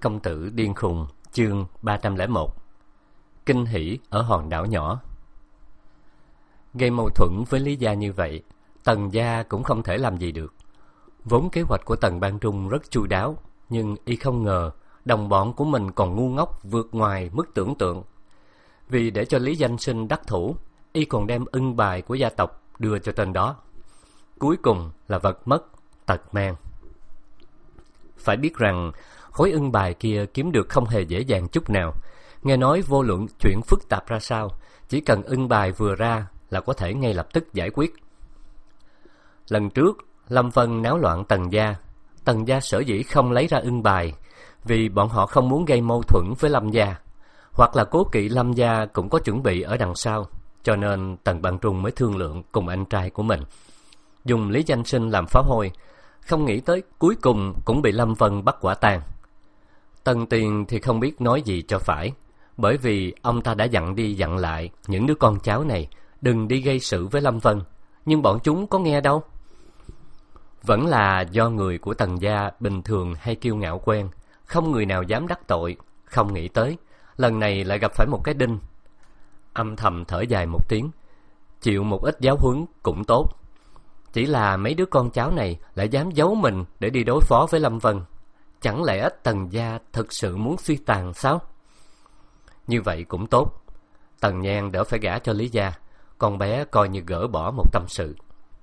Công tử điên khùng, chương 301. Kinh hỉ ở hòn đảo nhỏ. Gây mâu thuẫn với Lý Gia như vậy, Tần gia cũng không thể làm gì được. Vốn kế hoạch của Tần Ban Trung rất chu đáo, nhưng y không ngờ đồng bọn của mình còn ngu ngốc vượt ngoài mức tưởng tượng. Vì để cho Lý Danh Sinh đắc thủ, y còn đem ưng bài của gia tộc đưa cho tên đó. Cuối cùng là vật mất, tật mang. Phải biết rằng khối ưng bài kia kiếm được không hề dễ dàng chút nào. Nghe nói vô luận chuyện phức tạp ra sao, chỉ cần ưng bài vừa ra là có thể ngay lập tức giải quyết. Lần trước, Lâm Vân náo loạn Tần gia sở dĩ không lấy ra ưng bài, vì bọn họ không muốn gây mâu thuẫn với Lâm gia, hoặc là cố kỵ Lâm gia cũng có chuẩn bị ở đằng sau, cho nên Tần Ban Trung mới thương lượng cùng anh trai của mình, dùng Lý Danh Sinh làm phá hôi. Không nghĩ tới cuối cùng cũng bị Lâm Vân bắt quả tang. Tần Tiền thì không biết nói gì cho phải, bởi vì ông ta đã dặn đi dặn lại những đứa con cháu này đừng đi gây sự với Lâm Vân, nhưng bọn chúng có nghe đâu. Vẫn là do người của Tần gia bình thường hay kiêu ngạo quen, không người nào dám đắc tội. Không nghĩ tới lần này lại gặp phải một cái đinh. Âm thầm thở dài một tiếng, chịu một ít giáo huấn cũng tốt. Chỉ là mấy đứa con cháu này lại dám giấu mình để đi đối phó với Lâm Vân. Chẳng lẽ Tần gia thực sự muốn suy tàn sao? Như vậy cũng tốt. Tần Nhan đỡ phải gả cho Lý gia, con bé coi như gỡ bỏ một tâm sự.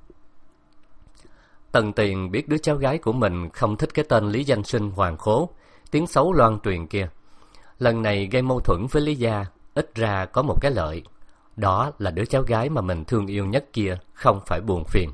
Tần Tiền biết đứa cháu gái của mình không thích cái tên Lý Danh Sinh hoàng khố, tiếng xấu loan truyền kia. Lần này gây mâu thuẫn với Lý gia, ít ra có một cái lợi. Đó là đứa cháu gái mà mình thương yêu nhất kia không phải buồn phiền.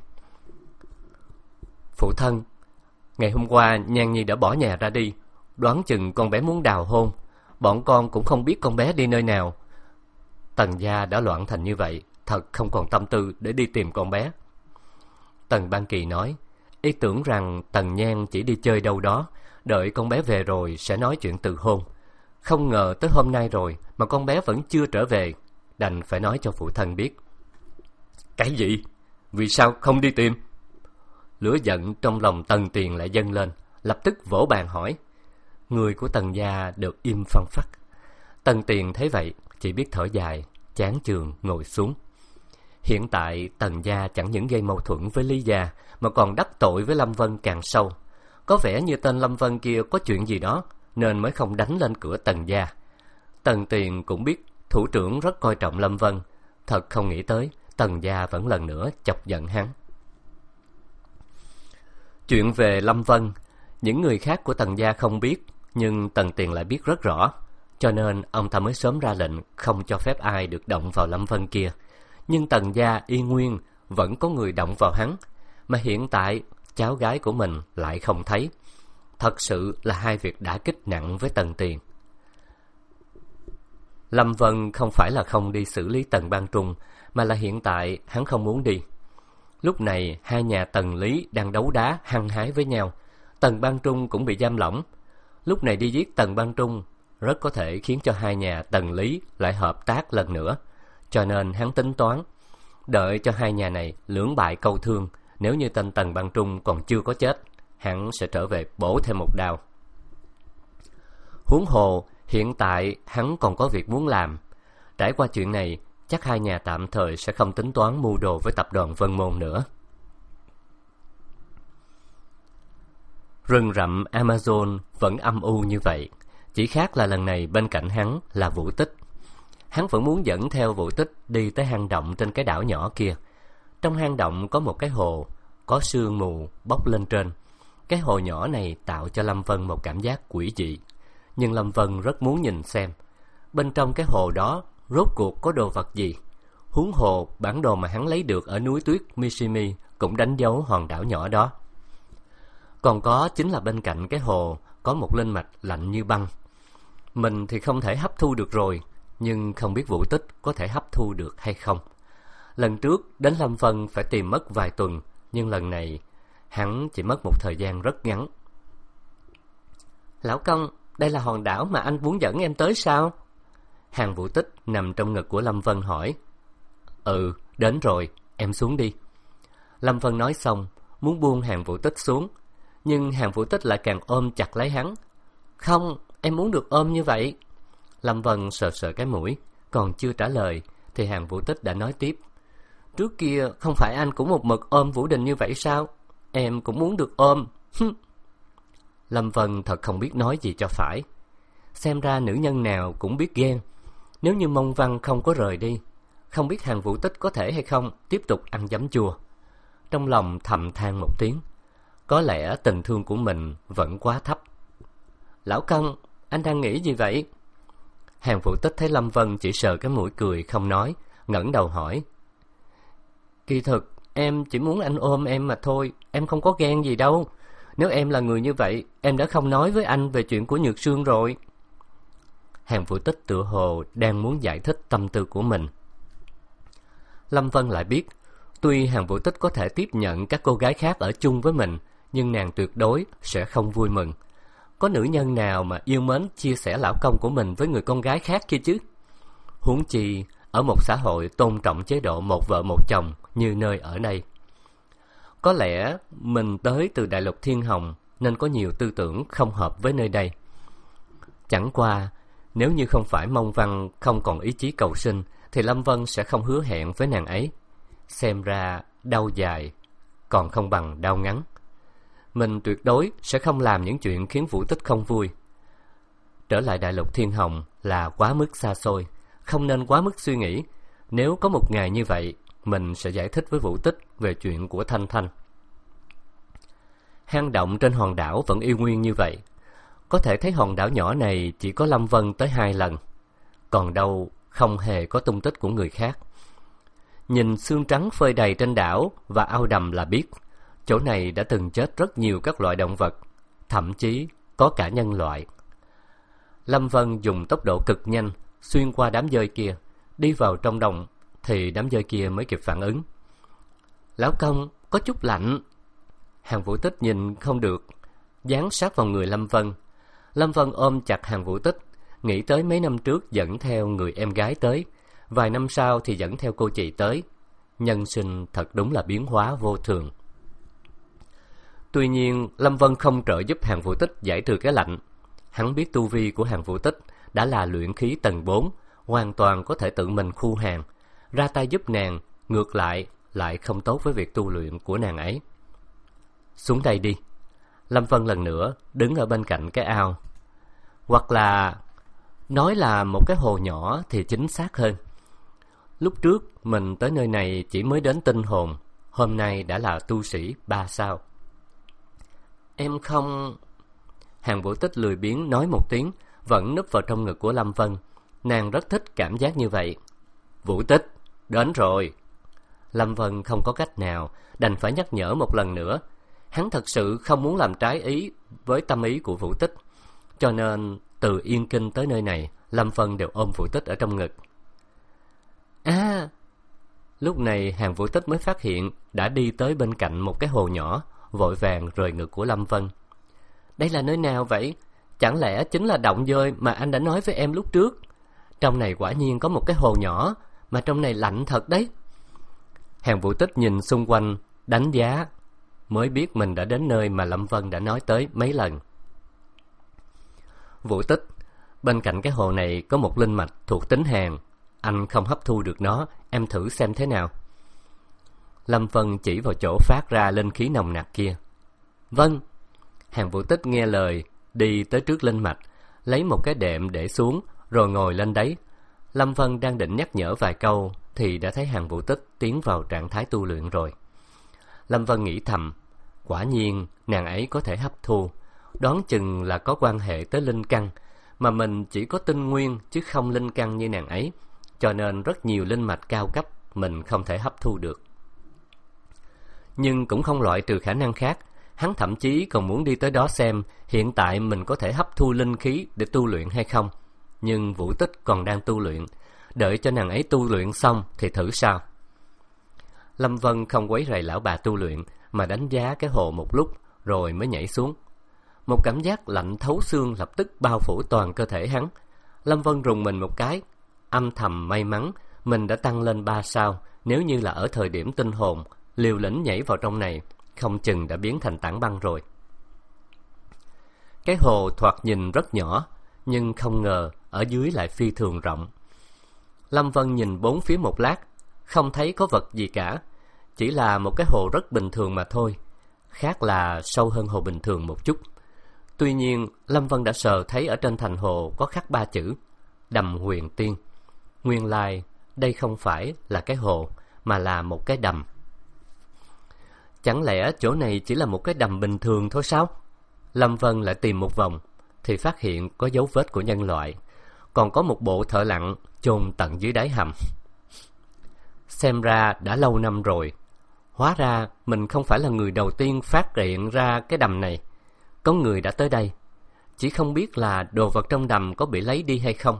Phụ thân, ngày hôm qua Nhan Nhi đã bỏ nhà ra đi, đoán chừng con bé muốn đào hôn. Bọn con cũng không biết con bé đi nơi nào. Tần gia đã loạn thành như vậy, thật không còn tâm tư để đi tìm con bé. Tần Ban Kỳ nói, ý tưởng rằng Tần Nhan chỉ đi chơi đâu đó, đợi con bé về rồi sẽ nói chuyện từ hôn. Không ngờ tới hôm nay rồi mà con bé vẫn chưa trở về, đành phải nói cho phụ thân biết. Cái gì? Vì sao không đi tìm? Lửa giận trong lòng Tần Tiền lại dâng lên, lập tức vỗ bàn hỏi. Người của Tần gia được im phăng phắc. Tần Tiền thấy vậy chỉ biết thở dài, chán chường ngồi xuống. Hiện tại Tần gia chẳng những gây mâu thuẫn với Lý gia, mà còn đắc tội với Lâm Vân càng sâu. Có vẻ như tên Lâm Vân kia có chuyện gì đó, nên mới không đánh lên cửa Tần gia. Tần Tiền cũng biết thủ trưởng rất coi trọng Lâm Vân, thật không nghĩ tới Tần gia vẫn lần nữa chọc giận hắn. Chuyện về Lâm Vân, những người khác của Tần gia không biết, nhưng Tần Tiền lại biết rất rõ, cho nên ông ta mới sớm ra lệnh không cho phép ai được động vào Lâm Vân kia. Nhưng Tần gia y nguyên vẫn có người động vào hắn, mà hiện tại cháu gái của mình lại không thấy. Thật sự là hai việc đả kích nặng với Tần Tiền. Lâm Vân không phải là không đi xử lý Tần Ban Trung, mà là hiện tại hắn không muốn đi. Lúc này hai nhà Tần Lý đang đấu đá hăng hái với nhau. Tần Ban Trung cũng bị giam lỏng. Lúc này đi giết Tần Ban Trung rất có thể khiến cho hai nhà Tần Lý lại hợp tác lần nữa. Cho nên hắn tính toán đợi cho hai nhà này lưỡng bại câu thương. Nếu như tên Tần Ban Trung còn chưa có chết, hắn sẽ trở về bổ thêm một đao. Huống hồ hiện tại hắn còn có việc muốn làm. Trải qua chuyện này, chắc hai nhà tạm thời sẽ không tính toán mưu đồ với tập đoàn Vân Môn nữa. Rừng rậm Amazon vẫn âm u như vậy, chỉ khác là lần này bên cạnh hắn là Vũ Tích. Hắn vẫn muốn dẫn theo Vũ Tích đi tới hang động trên cái đảo nhỏ kia. Trong hang động có một cái hồ, có sương mù bốc lên trên. Cái hồ nhỏ này tạo cho Lâm Vân một cảm giác quỷ dị, nhưng Lâm Vân rất muốn nhìn xem bên trong cái hồ đó rốt cuộc có đồ vật gì. Huống hồ bản đồ mà hắn lấy được ở núi tuyết Mishimi cũng đánh dấu hòn đảo nhỏ đó. Còn có chính là bên cạnh cái hồ có một linh mạch lạnh như băng. Mình thì không thể hấp thu được rồi, nhưng không biết Vũ Tích có thể hấp thu được hay không. Lần trước đến Lâm Vân phải tìm mất vài tuần, nhưng lần này hắn chỉ mất một thời gian rất ngắn. Lão công, đây là hòn đảo mà anh muốn dẫn em tới sao? Hàng Vũ Tích nằm trong ngực của Lâm Vân hỏi. Ừ, đến rồi, em xuống đi. Lâm Vân nói xong, muốn buông Hàng Vũ Tích xuống, nhưng Hàng Vũ Tích lại càng ôm chặt lấy hắn. Không, em muốn được ôm như vậy. Lâm Vân sờ sờ cái mũi, còn chưa trả lời thì Hàn Vũ Tích đã nói tiếp. Trước kia không phải anh cũng một mực ôm Vũ Đình như vậy sao? Em cũng muốn được ôm. Lâm Vân thật không biết nói gì cho phải. Xem ra nữ nhân nào cũng biết ghen. Nếu như Mông Văn không có rời đi, không biết Hàn Vũ Tích có thể hay không tiếp tục ăn giấm chua. Trong lòng thầm than một tiếng. Có lẽ tình thương của mình vẫn quá thấp. Lão Công, anh đang nghĩ gì vậy? Hàn Vũ Tích thấy Lâm Vân chỉ sờ cái mũi cười không nói, ngẩng đầu hỏi. Kỳ thực em chỉ muốn anh ôm em mà thôi, em không có ghen gì đâu. Nếu em là người như vậy, em đã không nói với anh về chuyện của Nhược Sương rồi. Hàn Vũ Tích tựa hồ đang muốn giải thích tâm tư của mình. Lâm Vân lại biết, tuy Hàn Vũ Tích có thể tiếp nhận các cô gái khác ở chung với mình, nhưng nàng tuyệt đối sẽ không vui mừng. Có nữ nhân nào mà yêu mến chia sẻ lão công của mình với người con gái khác kia chứ? Huống chi ở một xã hội tôn trọng chế độ một vợ một chồng như nơi ở đây. Có lẽ mình tới từ Đại Lục Thiên Hồng nên có nhiều tư tưởng không hợp với nơi đây. Chẳng qua, nếu như không phải Mông Văn không còn ý chí cầu sinh thì Lâm Vân sẽ không hứa hẹn với nàng ấy. Xem ra đau dài còn không bằng đau ngắn. Mình tuyệt đối sẽ không làm những chuyện khiến Vũ Tích không vui. Trở lại Đại Lục Thiên Hồng là quá mức xa xôi, không nên quá mức suy nghĩ. Nếu có một ngày như vậy, mình sẽ giải thích với Vũ Tích về chuyện của Thanh Thanh. Hang động trên hòn đảo vẫn y nguyên như vậy. Có thể thấy hòn đảo nhỏ này chỉ có Lâm Vân tới 2 lần. Còn đâu không hề có tung tích của người khác. Nhìn xương trắng phơi đầy trên đảo và ao đầm là biết, chỗ này đã từng chết rất nhiều các loại động vật, thậm chí có cả nhân loại. Lâm Vân dùng tốc độ cực nhanh xuyên qua đám dơi kia, đi vào trong đồng thì đám dơi kia mới kịp phản ứng. Lão công, có chút lạnh. Hàn Vũ Tích nhìn không được, dán sát vào người Lâm Vân. Lâm Vân ôm chặt Hàn Vũ Tích, nghĩ tới mấy năm trước dẫn theo người em gái tới, vài năm sau thì dẫn theo cô chị tới. Nhân sinh thật đúng là biến hóa vô thường. Tuy nhiên, Lâm Vân không trợ giúp Hàn Vũ Tích giải trừ cái lạnh. Hắn biết tu vi của Hàn Vũ Tích đã là luyện khí tầng 4, hoàn toàn có thể tự mình khu hàng. Ra tay giúp nàng, ngược lại không tốt với việc tu luyện của nàng ấy. Xuống đây đi. Lâm Vân lần nữa đứng ở bên cạnh cái ao. Hoặc là nói là một cái hồ nhỏ thì chính xác hơn. Lúc trước mình tới nơi này chỉ mới đến tinh hồn, hôm nay đã là tu sĩ 3 sao. Em không... Hàn Vũ Tích lười biếng nói một tiếng, vẫn núp vào trong ngực của Lâm Vân. Nàng rất thích cảm giác như vậy. Vũ Tích, đến rồi. Lâm Vân không có cách nào, đành phải nhắc nhở một lần nữa. Hắn thật sự không muốn làm trái ý với tâm ý của Vũ Tích. Cho nên từ Yên Kinh tới nơi này, Lâm Vân đều ôm Vũ Tích ở trong ngực. Lúc này Hàn Vũ Tích mới phát hiện đã đi tới bên cạnh một cái hồ nhỏ, vội vàng rời ngực của Lâm Vân. Đây là nơi nào vậy? Chẳng lẽ chính là động dơi mà anh đã nói với em lúc trước? Trong này quả nhiên có một cái hồ nhỏ, mà trong này lạnh thật đấy. Hàn Vũ Tích nhìn xung quanh, đánh giá, mới biết mình đã đến nơi mà Lâm Vân đã nói tới mấy lần. Vũ Tích, bên cạnh cái hồ này có một linh mạch thuộc tính hàn. Anh không hấp thu được nó, em thử xem thế nào. Lâm Vân chỉ vào chỗ phát ra linh khí nồng nặc kia. Vâng. Hàn Vũ Tích nghe lời, đi tới trước linh mạch, lấy một cái đệm để xuống, rồi ngồi lên đấy. Lâm Vân đang định nhắc nhở vài câu, thì đã thấy Hàn Vũ Tích tiến vào trạng thái tu luyện rồi. Lâm Vân nghĩ thầm, quả nhiên nàng ấy có thể hấp thu, đoán chừng là có quan hệ tới linh căn, mà mình chỉ có tinh nguyên chứ không linh căn như nàng ấy, cho nên rất nhiều linh mạch cao cấp mình không thể hấp thu được. Nhưng cũng không loại trừ khả năng khác, hắn thậm chí còn muốn đi tới đó xem hiện tại mình có thể hấp thu linh khí để tu luyện hay không. Nhưng Vũ Tích còn đang tu luyện, đợi cho nàng ấy tu luyện xong thì thử sao. Lâm Vân không quấy rầy lão bà tu luyện, mà đánh giá cái hồ một lúc rồi mới nhảy xuống. Một cảm giác lạnh thấu xương lập tức bao phủ toàn cơ thể hắn. Lâm Vân rùng mình một cái, âm thầm may mắn mình đã tăng lên 3 sao. Nếu như là ở thời điểm tinh hồn, liều lĩnh nhảy vào trong này, không chừng đã biến thành tảng băng rồi. Cái hồ thoạt nhìn rất nhỏ, nhưng không ngờ ở dưới lại phi thường rộng. Lâm Vân nhìn bốn phía một lát, không thấy có vật gì cả, chỉ là một cái hồ rất bình thường mà thôi, khác là sâu hơn hồ bình thường một chút. Tuy nhiên, Lâm Vân đã sờ thấy ở trên thành hồ có khắc 3 chữ Đầm Huyền Tiên. Nguyên lai đây không phải là cái hồ, mà là một cái đầm. Chẳng lẽ chỗ này chỉ là một cái đầm bình thường thôi sao? Lâm Vân lại tìm một vòng thì phát hiện có dấu vết của nhân loại, còn có một bộ thợ lặn chôn tận dưới đáy hầm. Xem ra đã lâu năm rồi. Hóa ra mình không phải là người đầu tiên phát hiện ra cái đầm này. Có người đã tới đây, chỉ không biết là đồ vật trong đầm có bị lấy đi hay không.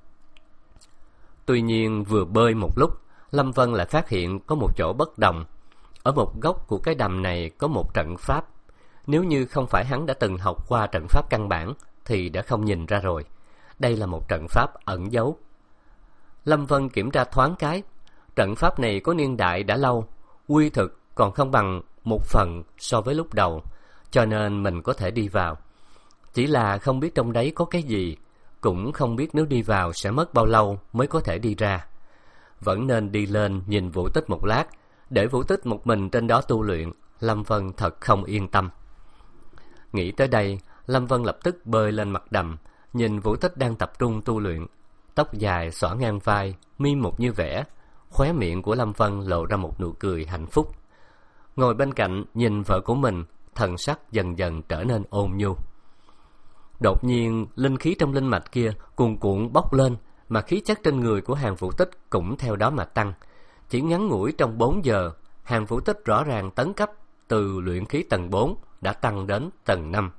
Tuy nhiên vừa bơi một lúc, Lâm Vân lại phát hiện có một chỗ bất đồng. Ở một góc của cái đầm này có một trận pháp. Nếu như không phải hắn đã từng học qua trận pháp căn bản thì đã không nhìn ra rồi. Đây là một trận pháp ẩn giấu. Lâm Vân kiểm tra thoáng cái, trận pháp này có niên đại đã lâu, uy thực còn không bằng 1/10 so với lúc đầu, cho nên mình có thể đi vào. Chỉ là không biết trong đấy có cái gì, cũng không biết nếu đi vào sẽ mất bao lâu mới có thể đi ra. Vẫn nên đi lên nhìn Vũ Tích một lát, để Vũ Tích một mình trên đó tu luyện. Lâm Vân thật không yên tâm. Nghĩ tới đây, Lâm Vân lập tức bơi lên mặt đầm, nhìn Vũ Tích đang tập trung tu luyện. Tóc dài xõa ngang vai, mi một như vẽ, khóe miệng của Lâm Vân lộ ra một nụ cười hạnh phúc. Ngồi bên cạnh nhìn vợ của mình, thần sắc dần dần trở nên ôn nhu. Đột nhiên linh khí trong linh mạch kia cuồn cuộn bốc lên, mà khí chất trên người của Hàn Vũ Tích cũng theo đó mà tăng. Chỉ ngắn ngủi trong 4 giờ, Hàn Vũ Tích rõ ràng tấn cấp từ luyện khí tầng 4 đã tăng đến tầng 5.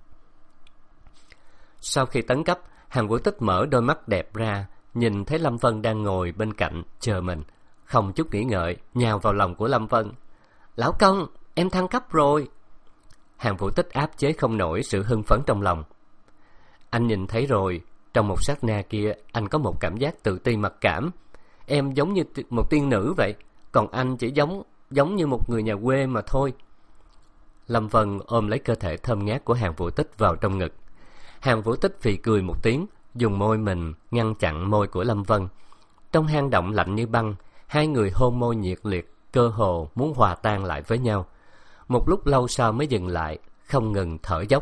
Sau khi tấn cấp, Hàn Vũ Tích mở đôi mắt đẹp ra, nhìn thấy Lâm Vân đang ngồi bên cạnh chờ mình, không chút nghĩ ngợi nhào vào lòng của Lâm Vân. Lão công, em thăng cấp rồi. Hàn Vũ Tích áp chế không nổi sự hưng phấn trong lòng. Anh nhìn thấy rồi, trong một sát na kia anh có một cảm giác tự ti mặc cảm. Em giống như một tiên nữ vậy, còn anh chỉ giống như một người nhà quê mà thôi. Lâm Vân ôm lấy cơ thể thơm ngát của Hàn Vũ Tích vào trong ngực. Hàn Vũ Tích phì cười một tiếng, dùng môi mình ngăn chặn môi của Lâm Vân. Trong hang động lạnh như băng, hai người hôn môi nhiệt liệt, cơ hồ muốn hòa tan lại với nhau. Một lúc lâu sau mới dừng lại, không ngừng thở dốc.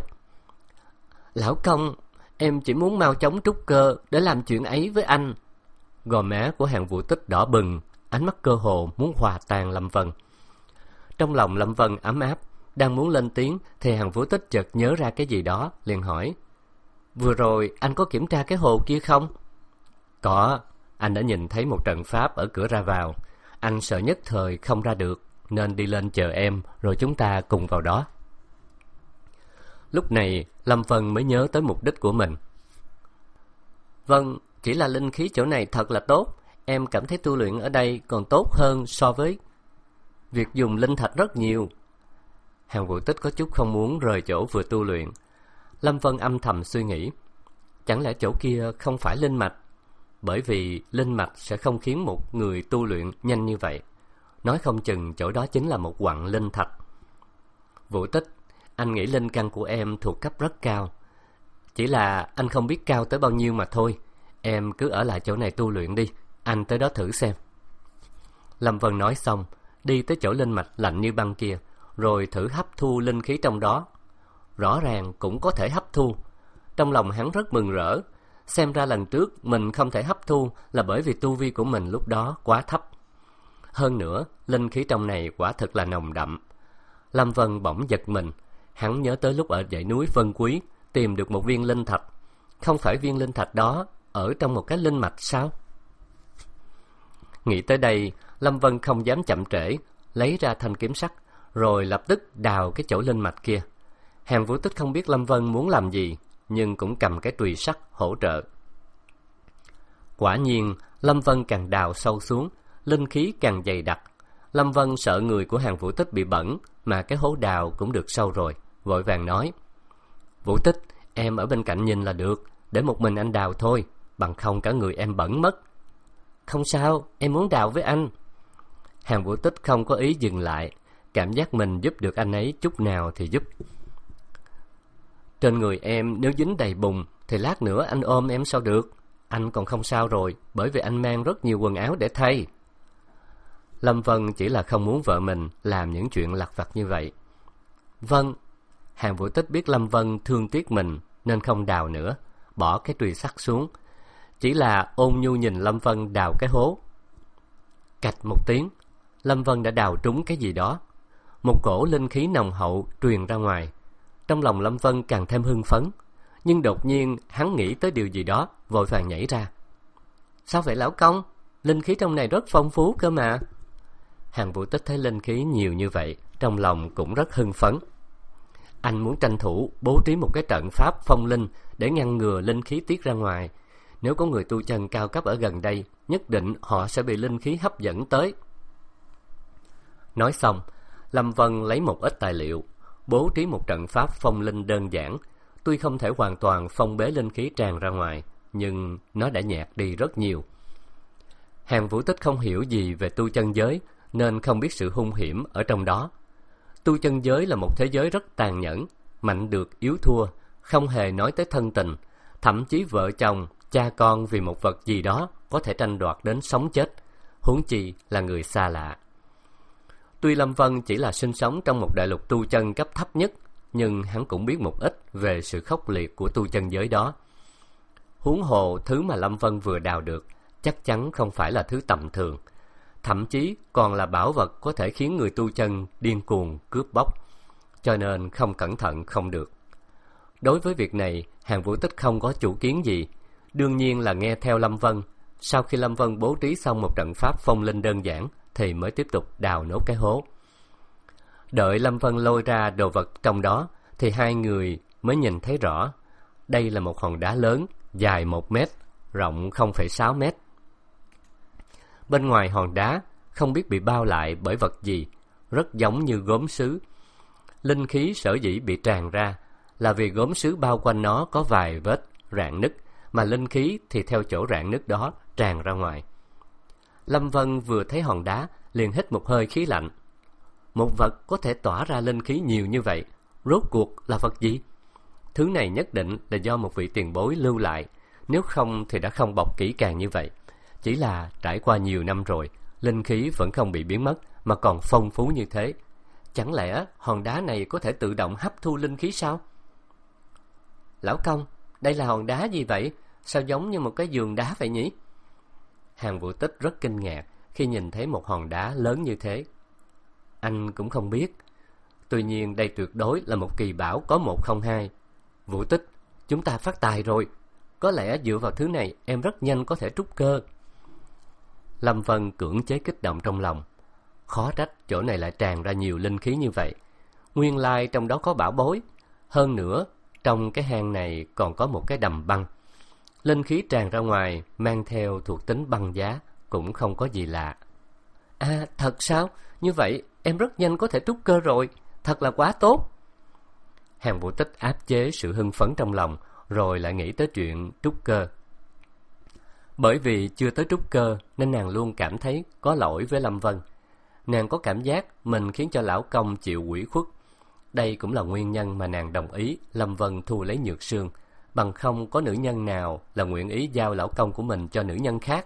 Lão công, em chỉ muốn mau chóng trúc cơ để làm chuyện ấy với anh. Gò má của Hàn Vũ Tích đỏ bừng, ánh mắt cơ hồ muốn hòa tan Lâm Vân. Trong lòng Lâm Vân ấm áp, đang muốn lên tiếng thì Hàn Vũ Tích chợt nhớ ra cái gì đó, liền hỏi: Vừa rồi anh có kiểm tra cái hồ kia không? Có, anh đã nhìn thấy một trận pháp ở cửa ra vào. Anh sợ nhất thời không ra được, nên đi lên chờ em, rồi chúng ta cùng vào đó. Lúc này Lâm Vân mới nhớ tới mục đích của mình. Vâng, chỉ là linh khí chỗ này thật là tốt. Em cảm thấy tu luyện ở đây còn tốt hơn so với việc dùng linh thạch rất nhiều. Hàn Vũ Tích có chút không muốn rời chỗ vừa tu luyện. Lâm Vân âm thầm suy nghĩ, chẳng lẽ chỗ kia không phải linh mạch? Bởi vì linh mạch sẽ không khiến một người tu luyện nhanh như vậy. Nói không chừng chỗ đó chính là một quặng linh thạch. Vũ Tích, anh nghĩ linh căn của em thuộc cấp rất cao. Chỉ là anh không biết cao tới bao nhiêu mà thôi. Em cứ ở lại chỗ này tu luyện đi, anh tới đó thử xem. Lâm Vân nói xong, đi tới chỗ linh mạch lạnh như băng kia, rồi thử hấp thu linh khí trong đó. Rõ ràng cũng có thể hấp thu. Trong lòng hắn rất mừng rỡ. Xem ra lần trước mình không thể hấp thu là bởi vì tu vi của mình lúc đó quá thấp. Hơn nữa, linh khí trong này quả thực là nồng đậm. Lâm Vân bỗng giật mình. Hắn nhớ tới lúc ở dãy núi Vân Quý tìm được một viên linh thạch. Không phải viên linh thạch đó ở trong một cái linh mạch sao? Nghĩ tới đây, Lâm Vân không dám chậm trễ, lấy ra thanh kiếm sắt, rồi lập tức đào cái chỗ linh mạch kia. Hàn Vũ Tích không biết Lâm Vân muốn làm gì, nhưng cũng cầm cái chùy sắt hỗ trợ. Quả nhiên, Lâm Vân càng đào sâu xuống, linh khí càng dày đặc. Lâm Vân sợ người của Hàn Vũ Tích bị bẩn, mà cái hố đào cũng được sâu rồi, vội vàng nói: Vũ Tích, em ở bên cạnh nhìn là được, để một mình anh đào thôi, bằng không cả người em bẩn mất. Không sao, em muốn đào với anh. Hàn Vũ Tích không có ý dừng lại, cảm giác mình giúp được anh ấy chút nào thì giúp. Trên người em nếu dính đầy bùn thì lát nữa anh ôm em sao được? Anh còn không sao rồi, bởi vì anh mang rất nhiều quần áo để thay. Lâm Vân chỉ là không muốn vợ mình làm những chuyện lặt vặt như vậy. Vâng. Hàn Vũ Tích biết Lâm Vân thương tiếc mình nên không đào nữa, bỏ cái chùy sắt xuống, chỉ là ôn nhu nhìn Lâm Vân đào cái hố. Cạch một tiếng, Lâm Vân đã đào trúng cái gì đó. Một cổ linh khí nồng hậu truyền ra ngoài. Trong lòng Lâm Vân càng thêm hưng phấn, nhưng đột nhiên hắn nghĩ tới điều gì đó, vội vàng nhảy ra. Sao vậy lão công? Linh khí trong này rất phong phú cơ mà. Hàn Vũ Tích thấy linh khí nhiều như vậy, trong lòng cũng rất hưng phấn. Anh muốn tranh thủ bố trí một cái trận pháp phong linh để ngăn ngừa linh khí tiết ra ngoài. Nếu có người tu chân cao cấp ở gần đây, nhất định họ sẽ bị linh khí hấp dẫn tới. Nói xong, Lâm Vân lấy một ít tài liệu, bố trí một trận pháp phong linh đơn giản. Tuy không thể hoàn toàn phong bế linh khí tràn ra ngoài, nhưng nó đã nhạt đi rất nhiều. Hàn Vũ Tích không hiểu gì về tu chân giới, nên không biết sự hung hiểm ở trong đó. Tu chân giới là một thế giới rất tàn nhẫn, mạnh được yếu thua, không hề nói tới thân tình. Thậm chí vợ chồng, cha con vì một vật gì đó có thể tranh đoạt đến sống chết, huống chi là người xa lạ. Tuy Lâm Vân chỉ là sinh sống trong một đại lục tu chân cấp thấp nhất, nhưng hắn cũng biết một ít về sự khốc liệt của tu chân giới đó. Huống hồ thứ mà Lâm Vân vừa đào được chắc chắn không phải là thứ tầm thường, thậm chí còn là bảo vật có thể khiến người tu chân điên cuồng cướp bóc, cho nên không cẩn thận không được. Đối với việc này, Hàn Vũ Tích không có chủ kiến gì, đương nhiên là nghe theo Lâm Vân. Sau khi Lâm Vân bố trí xong một trận pháp phong linh đơn giản thì mới tiếp tục đào nốt cái hố. Đợi Lâm Vân lôi ra đồ vật trong đó thì hai người mới nhìn thấy rõ. Đây là một hòn đá lớn, dài 1 mét, rộng 0,6 mét. Bên ngoài hòn đá không biết bị bao lại bởi vật gì, rất giống như gốm sứ. Linh khí sở dĩ bị tràn ra là vì gốm sứ bao quanh nó có vài vết rạn nứt, mà linh khí thì theo chỗ rạn nứt đó tràn ra ngoài. Lâm Vân vừa thấy hòn đá liền hít một hơi khí lạnh. Một vật có thể tỏa ra linh khí nhiều như vậy, rốt cuộc là vật gì? Thứ này nhất định là do một vị tiền bối lưu lại, nếu không thì đã không bọc kỹ càng như vậy. Chỉ là trải qua nhiều năm rồi, linh khí vẫn không bị biến mất mà còn phong phú như thế. Chẳng lẽ hòn đá này có thể tự động hấp thu linh khí sao? Lão công, đây là hòn đá gì vậy? Sao giống như một cái giường đá vậy nhỉ? Hàn Vũ Tích rất kinh ngạc khi nhìn thấy một hòn đá lớn như thế. Anh cũng không biết. Tuy nhiên đây tuyệt đối là một kỳ bảo có 1 không 2. Vũ Tích, chúng ta phát tài rồi. Có lẽ dựa vào thứ này em rất nhanh có thể trúc cơ. Lâm Vân cưỡng chế kích động trong lòng. Khó trách chỗ này lại tràn ra nhiều linh khí như vậy. Nguyên lai trong đó có bảo bối. Hơn nữa, trong cái hang này còn có một cái đầm băng. Linh khí tràn ra ngoài mang theo thuộc tính băng giá, cũng không có gì lạ. À, thật sao? Như vậy em rất nhanh có thể trúc cơ rồi. Thật là quá tốt. Hàn Vũ Tích áp chế sự hưng phấn trong lòng, rồi lại nghĩ tới chuyện trúc cơ. Bởi vì chưa tới trúc cơ nên nàng luôn cảm thấy có lỗi với Lâm Vân. Nàng có cảm giác mình khiến cho lão công chịu ủy khuất. Đây cũng là nguyên nhân mà nàng đồng ý Lâm Vân thu lấy Nhược Sương. Bằng không có nữ nhân nào là nguyện ý giao lão công của mình cho nữ nhân khác.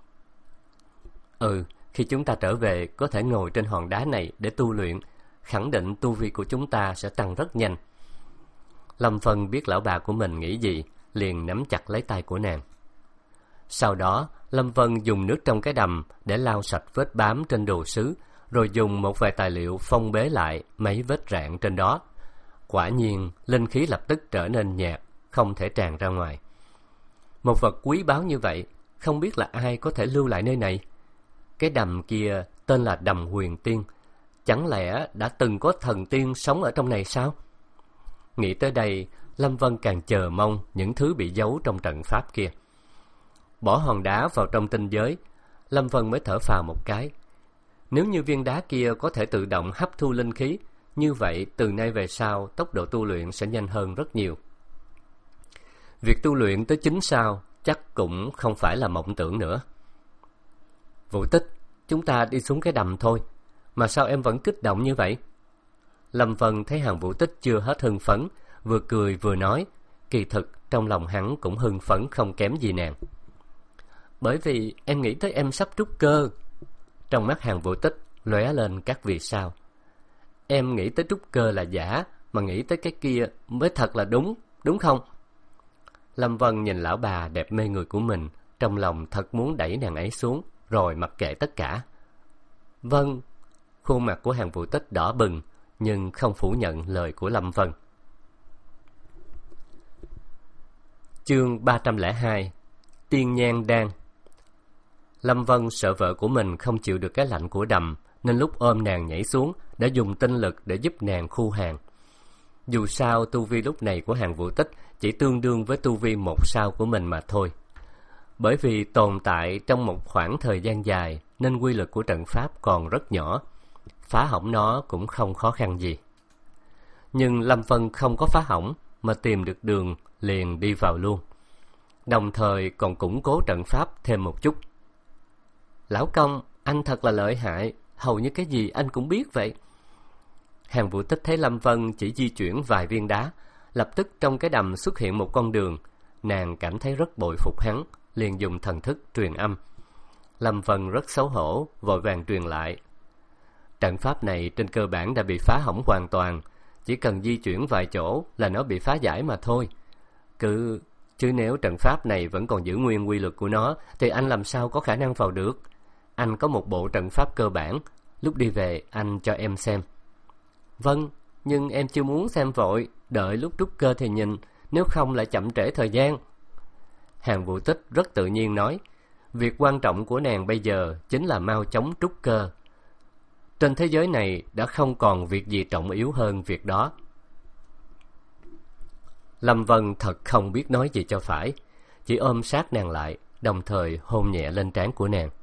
Khi chúng ta trở về có thể ngồi trên hòn đá này để tu luyện, khẳng định tu vi của chúng ta sẽ tăng rất nhanh. Lâm Vân biết lão bà của mình nghĩ gì, liền nắm chặt lấy tay của nàng. Sau đó, Lâm Vân dùng nước trong cái đầm để lau sạch vết bám trên đồ sứ, rồi dùng một vài tài liệu phong bế lại mấy vết rạn trên đó. Quả nhiên, linh khí lập tức trở nên nhạt, không thể tràn ra ngoài. Một vật quý báu như vậy, không biết là ai có thể lưu lại nơi này. Cái đầm kia tên là Đầm Huyền Tiên. Chẳng lẽ đã từng có thần tiên sống ở trong này sao? Nghĩ tới đây, Lâm Vân càng chờ mong những thứ bị giấu trong trận pháp kia. Bỏ hòn đá vào trong tinh giới, Lâm Vân mới thở phào một cái. Nếu như viên đá kia có thể tự động hấp thu linh khí, như vậy từ nay về sau tốc độ tu luyện sẽ nhanh hơn rất nhiều. Việc tu luyện tới 9 sao chắc cũng không phải là mộng tưởng nữa. Vũ Tích, chúng ta đi xuống cái đầm thôi. Mà sao em vẫn kích động như vậy? Lâm Vân thấy Hàn Vũ Tích chưa hết hưng phấn, vừa cười vừa nói, Kỳ thực trong lòng hắn cũng hưng phấn không kém gì nàng. Bởi vì em nghĩ tới em sắp trút cơ. Trong mắt Hàn Vũ Tích lóe lên các vì sao. Em nghĩ tới trút cơ là giả, mà nghĩ tới cái kia mới thật là đúng, đúng không? Lâm Vân nhìn lão bà đẹp mê người của mình, trong lòng thật muốn đẩy nàng ấy xuống, rồi mặc kệ tất cả. Vâng. Khuôn mặt của Hàn Vũ Tích đỏ bừng, nhưng không phủ nhận lời của Lâm Vân. Chương 302. Tiên nhang đan. Lâm Vân sợ vợ của mình không chịu được cái lạnh của đầm, nên lúc ôm nàng nhảy xuống đã dùng tinh lực để giúp nàng khu hàn. Dù sao tu vi lúc này của Hàn Vũ Tích chỉ tương đương với tu vi 1 sao của mình mà thôi. Bởi vì tồn tại trong một khoảng thời gian dài nên quy lực của trận pháp còn rất nhỏ, phá hỏng nó cũng không khó khăn gì. Nhưng Lâm Vân không có phá hỏng mà tìm được đường liền đi vào luôn, đồng thời còn củng cố trận pháp thêm một chút. Lão công, anh thật là lợi hại, hầu như cái gì anh cũng biết vậy. Hàn Vũ Tích thấy Lâm Vân chỉ di chuyển vài viên đá, lập tức trong cái đầm xuất hiện một con đường. Nàng cảm thấy rất bội phục hắn, liền dùng thần thức truyền âm. Lâm Vân rất xấu hổ, vội vàng truyền lại. Trận pháp này trên cơ bản đã bị phá hỏng hoàn toàn, chỉ cần di chuyển vài chỗ là nó bị phá giải mà thôi. Chứ nếu trận pháp này vẫn còn giữ nguyên quy luật của nó thì anh làm sao có khả năng vào được. Anh có một bộ trận pháp cơ bản, lúc đi về anh cho em xem. Vâng, nhưng em chưa muốn xem vội, đợi lúc trút cơ thì nhìn, nếu không lại chậm trễ thời gian. Hàn Vũ Tích rất tự nhiên nói, việc quan trọng của nàng bây giờ chính là mau chóng trút cơ. Trên thế giới này đã không còn việc gì trọng yếu hơn việc đó. Lâm Vân thật không biết nói gì cho phải, chỉ ôm sát nàng lại, đồng thời hôn nhẹ lên trán của nàng.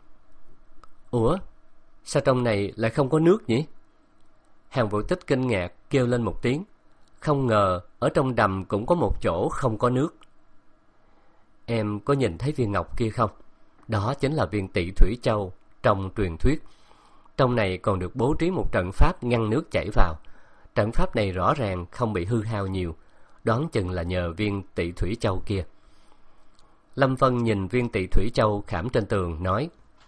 Ủa, sao trong này lại không có nước nhỉ? Hàn Vũ Tích kinh ngạc kêu lên một tiếng, không ngờ ở trong đầm cũng có một chỗ không có nước. Em có nhìn thấy viên ngọc kia không? Đó chính là viên Tị Thủy Châu trong truyền thuyết. Trong này còn được bố trí một trận pháp ngăn nước chảy vào. Trận pháp này rõ ràng không bị hư hao nhiều, đoán chừng là nhờ viên Tị Thủy Châu kia. Lâm Vân nhìn viên Tị Thủy Châu khảm trên tường nói,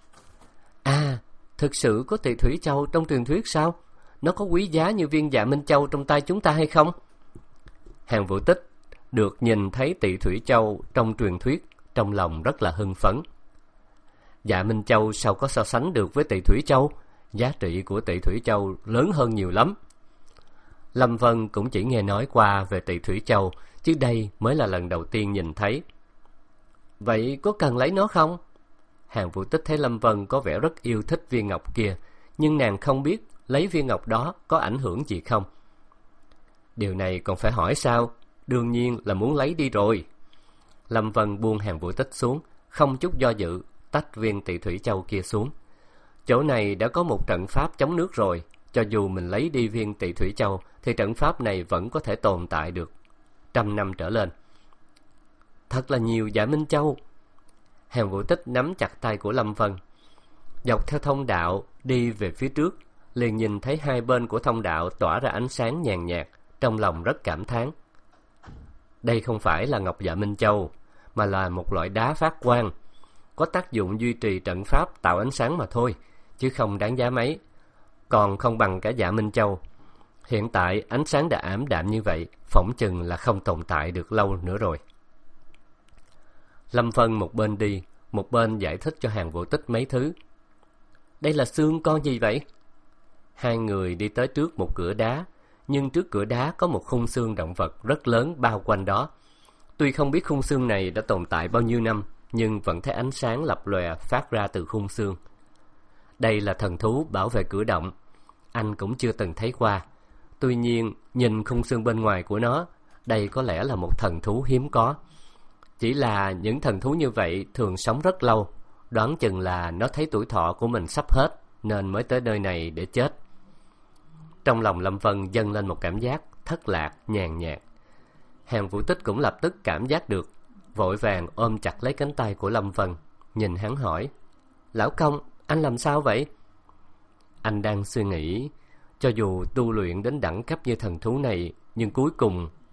à, thực sự có Tị Thủy Châu trong truyền thuyết sao? Nó có quý giá như viên Dạ Minh Châu trong tay chúng ta hay không? Hàn Vũ Tích được nhìn thấy Tị Thủy Châu trong truyền thuyết, trong lòng rất là hưng phấn. Dạ Minh Châu sao có so sánh được với Tị Thủy Châu? Giá trị của Tị Thủy Châu lớn hơn nhiều lắm. Lâm Vân cũng chỉ nghe nói qua về Tị Thủy Châu, chứ đây mới là lần đầu tiên nhìn thấy. Vậy có cần lấy nó không? Hàn Vũ Tích thấy Lâm Vân có vẻ rất yêu thích viên ngọc kia, nhưng nàng không biết lấy viên ngọc đó có ảnh hưởng gì không. Điều này còn phải hỏi sao? Đương nhiên là muốn lấy đi rồi. Lâm Vân buông Hàn Vũ Tích xuống, không chút do dự, tách viên Tị Thủy Châu kia xuống. Chỗ này đã có một trận pháp chống nước rồi, cho dù mình lấy đi viên Tị Thủy Châu thì trận pháp này vẫn có thể tồn tại được 100 năm trở lên. Thật là nhiều Dạ Minh Châu. Hàn Vũ Tích nắm chặt tay của Lâm Vân, dọc theo thông đạo đi về phía trước, liền nhìn thấy hai bên của thông đạo tỏa ra ánh sáng nhàn nhạt, trong lòng rất cảm thán. Đây không phải là ngọc Dạ Minh Châu, mà là một loại đá phát quang, có tác dụng duy trì trận pháp tạo ánh sáng mà thôi, chứ không đáng giá mấy, còn không bằng cả Dạ Minh Châu. Hiện tại ánh sáng đã ảm đạm như vậy, phỏng chừng là không tồn tại được lâu nữa rồi. Lâm Vân một bên đi, một bên giải thích cho Hàn Vũ Tích mấy thứ. Đây là xương con gì vậy? Hai người đi tới trước một cửa đá, nhưng trước cửa đá có một khung xương động vật rất lớn bao quanh đó. Tuy không biết khung xương này đã tồn tại bao nhiêu năm, nhưng vẫn thấy ánh sáng lập lòe phát ra từ khung xương. Đây là thần thú bảo vệ cửa động, anh cũng chưa từng thấy qua. Tuy nhiên, nhìn khung xương bên ngoài của nó, đây có lẽ là một thần thú hiếm có. Chỉ là những thần thú như vậy thường sống rất lâu, đoán chừng là nó thấy tuổi thọ của mình sắp hết, nên mới tới nơi này để chết. Trong lòng Lâm Vân dâng lên một cảm giác thất lạc, nhàn nhạt. Hàn Vũ Tích cũng lập tức cảm giác được, vội vàng ôm chặt lấy cánh tay của Lâm Vân, nhìn hắn hỏi, Lão công, anh làm sao vậy? Anh đang suy nghĩ, cho dù tu luyện đến đẳng cấp như thần thú này, nhưng cuối cùng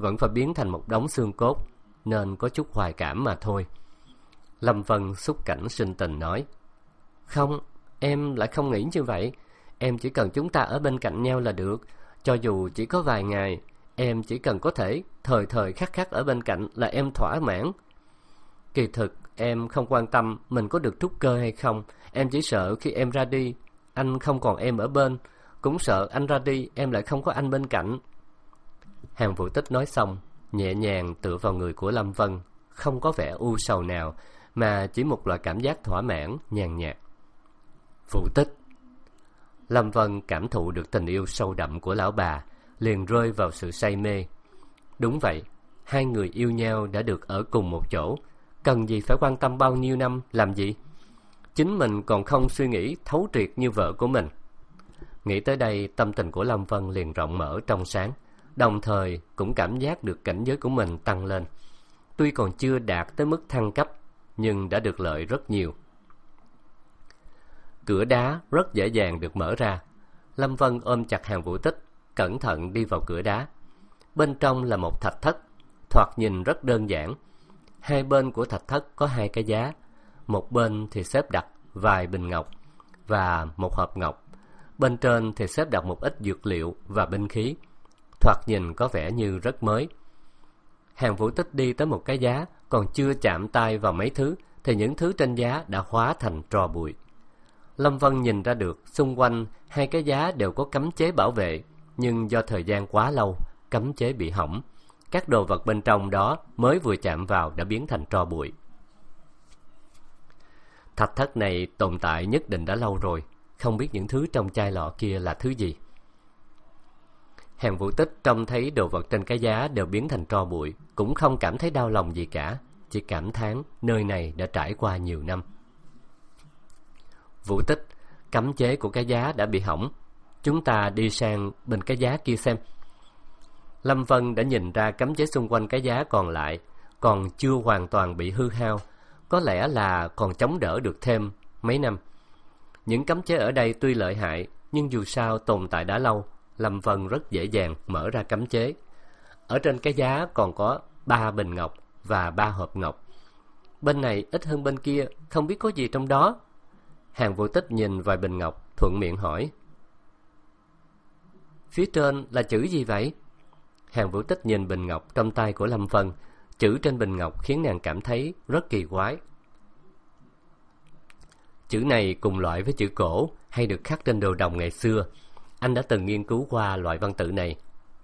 vẫn phải biến thành một đống xương cốt, nên có chút hoài cảm mà thôi. Lâm Vân xúc cảnh sinh tình nói, không, em lại không nghĩ như vậy. Em chỉ cần chúng ta ở bên cạnh nhau là được. Cho dù chỉ có vài ngày, em chỉ cần có thể thời thời khắc khắc ở bên cạnh là em thỏa mãn. Kỳ thực em không quan tâm mình có được trút cơ hay không. Em chỉ sợ khi em ra đi, anh không còn em ở bên. Cũng sợ anh ra đi, em lại không có anh bên cạnh. Hàn Vũ Tích nói xong, nhẹ nhàng tựa vào người của Lâm Vân, không có vẻ u sầu nào, mà chỉ một loại cảm giác thỏa mãn, nhàn nhạt. Vũ Tích. Lâm Vân cảm thụ được tình yêu sâu đậm của lão bà, liền rơi vào sự say mê. Đúng vậy, hai người yêu nhau đã được ở cùng một chỗ, cần gì phải quan tâm bao nhiêu năm làm gì? Chính mình còn không suy nghĩ thấu triệt như vợ của mình. Nghĩ tới đây, tâm tình của Lâm Vân liền rộng mở trong sáng, đồng thời cũng cảm giác được cảnh giới của mình tăng lên. Tuy còn chưa đạt tới mức thăng cấp, nhưng đã được lợi rất nhiều. Cửa đá rất dễ dàng được mở ra. Lâm Vân ôm chặt Hàn Vũ Tích, cẩn thận đi vào cửa đá. Bên trong là một thạch thất, thoạt nhìn rất đơn giản. Hai bên của thạch thất có hai cái giá, một bên thì xếp đặt vài bình ngọc và một hộp ngọc. Bên trên thì xếp đặt một ít dược liệu và binh khí, thoạt nhìn có vẻ như rất mới. Hàn Vũ Tích đi tới một cái giá, còn chưa chạm tay vào mấy thứ, thì những thứ trên giá đã hóa thành tro bụi. Lâm Vân nhìn ra được xung quanh hai cái giá đều có cấm chế bảo vệ, nhưng do thời gian quá lâu, cấm chế bị hỏng. Các đồ vật bên trong đó mới vừa chạm vào đã biến thành tro bụi. Thạch thất này tồn tại nhất định đã lâu rồi, không biết những thứ trong chai lọ kia là thứ gì. Hàn Vũ Tích trông thấy đồ vật trên cái giá đều biến thành tro bụi, cũng không cảm thấy đau lòng gì cả, chỉ cảm thán nơi này đã trải qua nhiều năm. Vũ Tích, cấm chế của cái giá đã bị hỏng, chúng ta đi sang bên cái giá kia xem. Lâm Vân đã nhìn ra cấm chế xung quanh cái giá còn lại, còn chưa hoàn toàn bị hư hao, có lẽ là còn chống đỡ được thêm mấy năm. Những cấm chế ở đây tuy lợi hại, nhưng dù sao tồn tại đã lâu, Lâm Vân rất dễ dàng mở ra cấm chế. Ở trên cái giá còn có 3 bình ngọc và 3 hộp ngọc. Bên này ít hơn bên kia, không biết có gì trong đó. Hàn Vũ Tích nhìn vài bình ngọc, thuận miệng hỏi, phía trên là chữ gì vậy? Hàn Vũ Tích nhìn bình ngọc trong tay của Lâm Vân, chữ trên bình ngọc khiến nàng cảm thấy rất kỳ quái. Chữ này cùng loại với chữ cổ hay được khắc trên đồ đồng ngày xưa. Anh đã từng nghiên cứu qua loại văn tự này.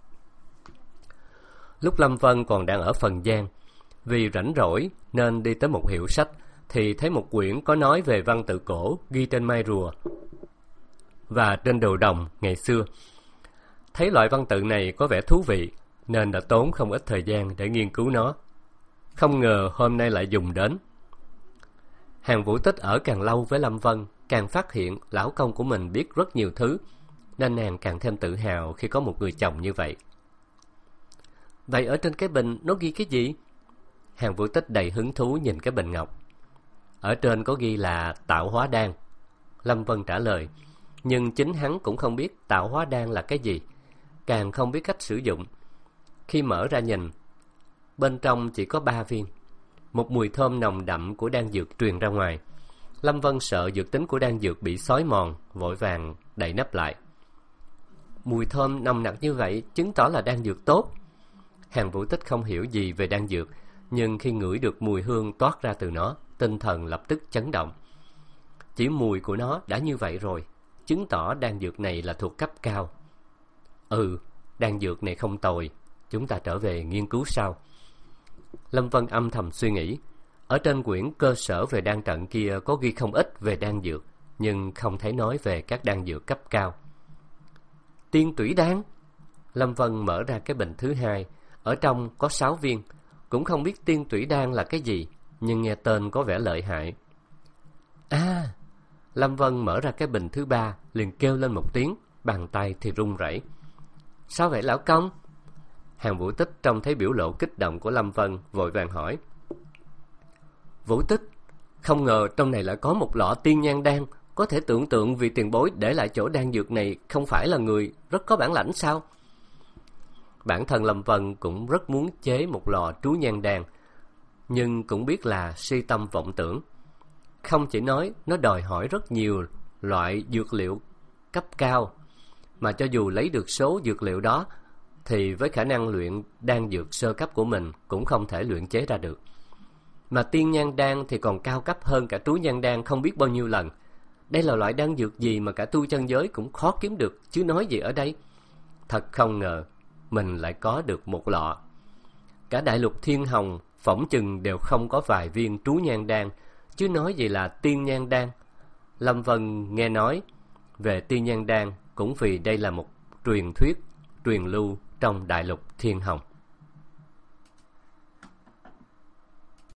Lúc Lâm Vân còn đang ở Phần Giang, vì rảnh rỗi nên đi tới một hiệu sách, thì thấy một quyển có nói về văn tự cổ ghi trên mai rùa và trên đồ đồng ngày xưa. Thấy loại văn tự này có vẻ thú vị, nên đã tốn không ít thời gian để nghiên cứu nó. Không ngờ hôm nay lại dùng đến. Hàn Vũ Tích ở càng lâu với Lâm Vân, càng phát hiện lão công của mình biết rất nhiều thứ, nên nàng càng thêm tự hào khi có một người chồng như vậy. Vậy ở trên cái bình nó ghi cái gì? Hàn Vũ Tích đầy hứng thú nhìn cái bình ngọc. Ở trên có ghi là tạo hóa đan. Lâm Vân trả lời, nhưng chính hắn cũng không biết tạo hóa đan là cái gì, càng không biết cách sử dụng. Khi mở ra nhìn, bên trong chỉ có 3 viên. Một mùi thơm nồng đậm của đan dược truyền ra ngoài. Lâm Vân sợ dược tính của đan dược bị xói mòn, vội vàng đậy nắp lại. Mùi thơm nồng nặc như vậy chứng tỏ là đan dược tốt. Hàn Vũ Tích không hiểu gì về đan dược, nhưng khi ngửi được mùi hương toát ra từ nó, tinh thần lập tức chấn động. Chỉ mùi của nó đã như vậy rồi, chứng tỏ đan dược này là thuộc cấp cao. Đan dược này không tồi, chúng ta trở về nghiên cứu sau. Lâm Vân âm thầm suy nghĩ. Ở trên quyển cơ sở về đan trận kia có ghi không ít về đan dược, nhưng không thấy nói về các đan dược cấp cao. Tiên tủy đan. Lâm Vân mở ra cái bình thứ hai, ở trong có 6 viên. Cũng không biết tiên tủy đan là cái gì, nhưng nghe tên có vẻ lợi hại. Lâm Vân mở ra cái bình thứ 3, liền kêu lên một tiếng, bàn tay thì run rẩy. Sao vậy lão công? Hàn Vũ Tích trông thấy biểu lộ kích động của Lâm Vân, vội vàng hỏi. Vũ Tích, không ngờ trong này lại có một lọ tiên nhan đan. Có thể tưởng tượng vì tiền bối để lại chỗ đan dược này không phải là người rất có bản lãnh sao? bản thân Lâm Vân cũng rất muốn chế một lò trú nhang đan, nhưng cũng biết là si tâm vọng tưởng. Không chỉ nói nó đòi hỏi rất nhiều loại dược liệu cấp cao, mà cho dù lấy được số dược liệu đó thì với khả năng luyện đan dược sơ cấp của mình cũng không thể luyện chế ra được. Mà tiên nhang đan thì còn cao cấp hơn cả trú nhang đan không biết bao nhiêu lần. Đây là loại đan dược gì mà cả tu chân giới cũng khó kiếm được, chứ nói gì ở đây. Thật không ngờ mình lại có được một lọ. Cả đại lục Thiên Hồng phỏng chừng đều không có vài viên trú nhang đan, chứ nói gì là tiên nhang đan. Lâm Vân nghe nói về tiên nhang đan cũng vì đây là một truyền thuyết truyền lưu trong đại lục Thiên Hồng.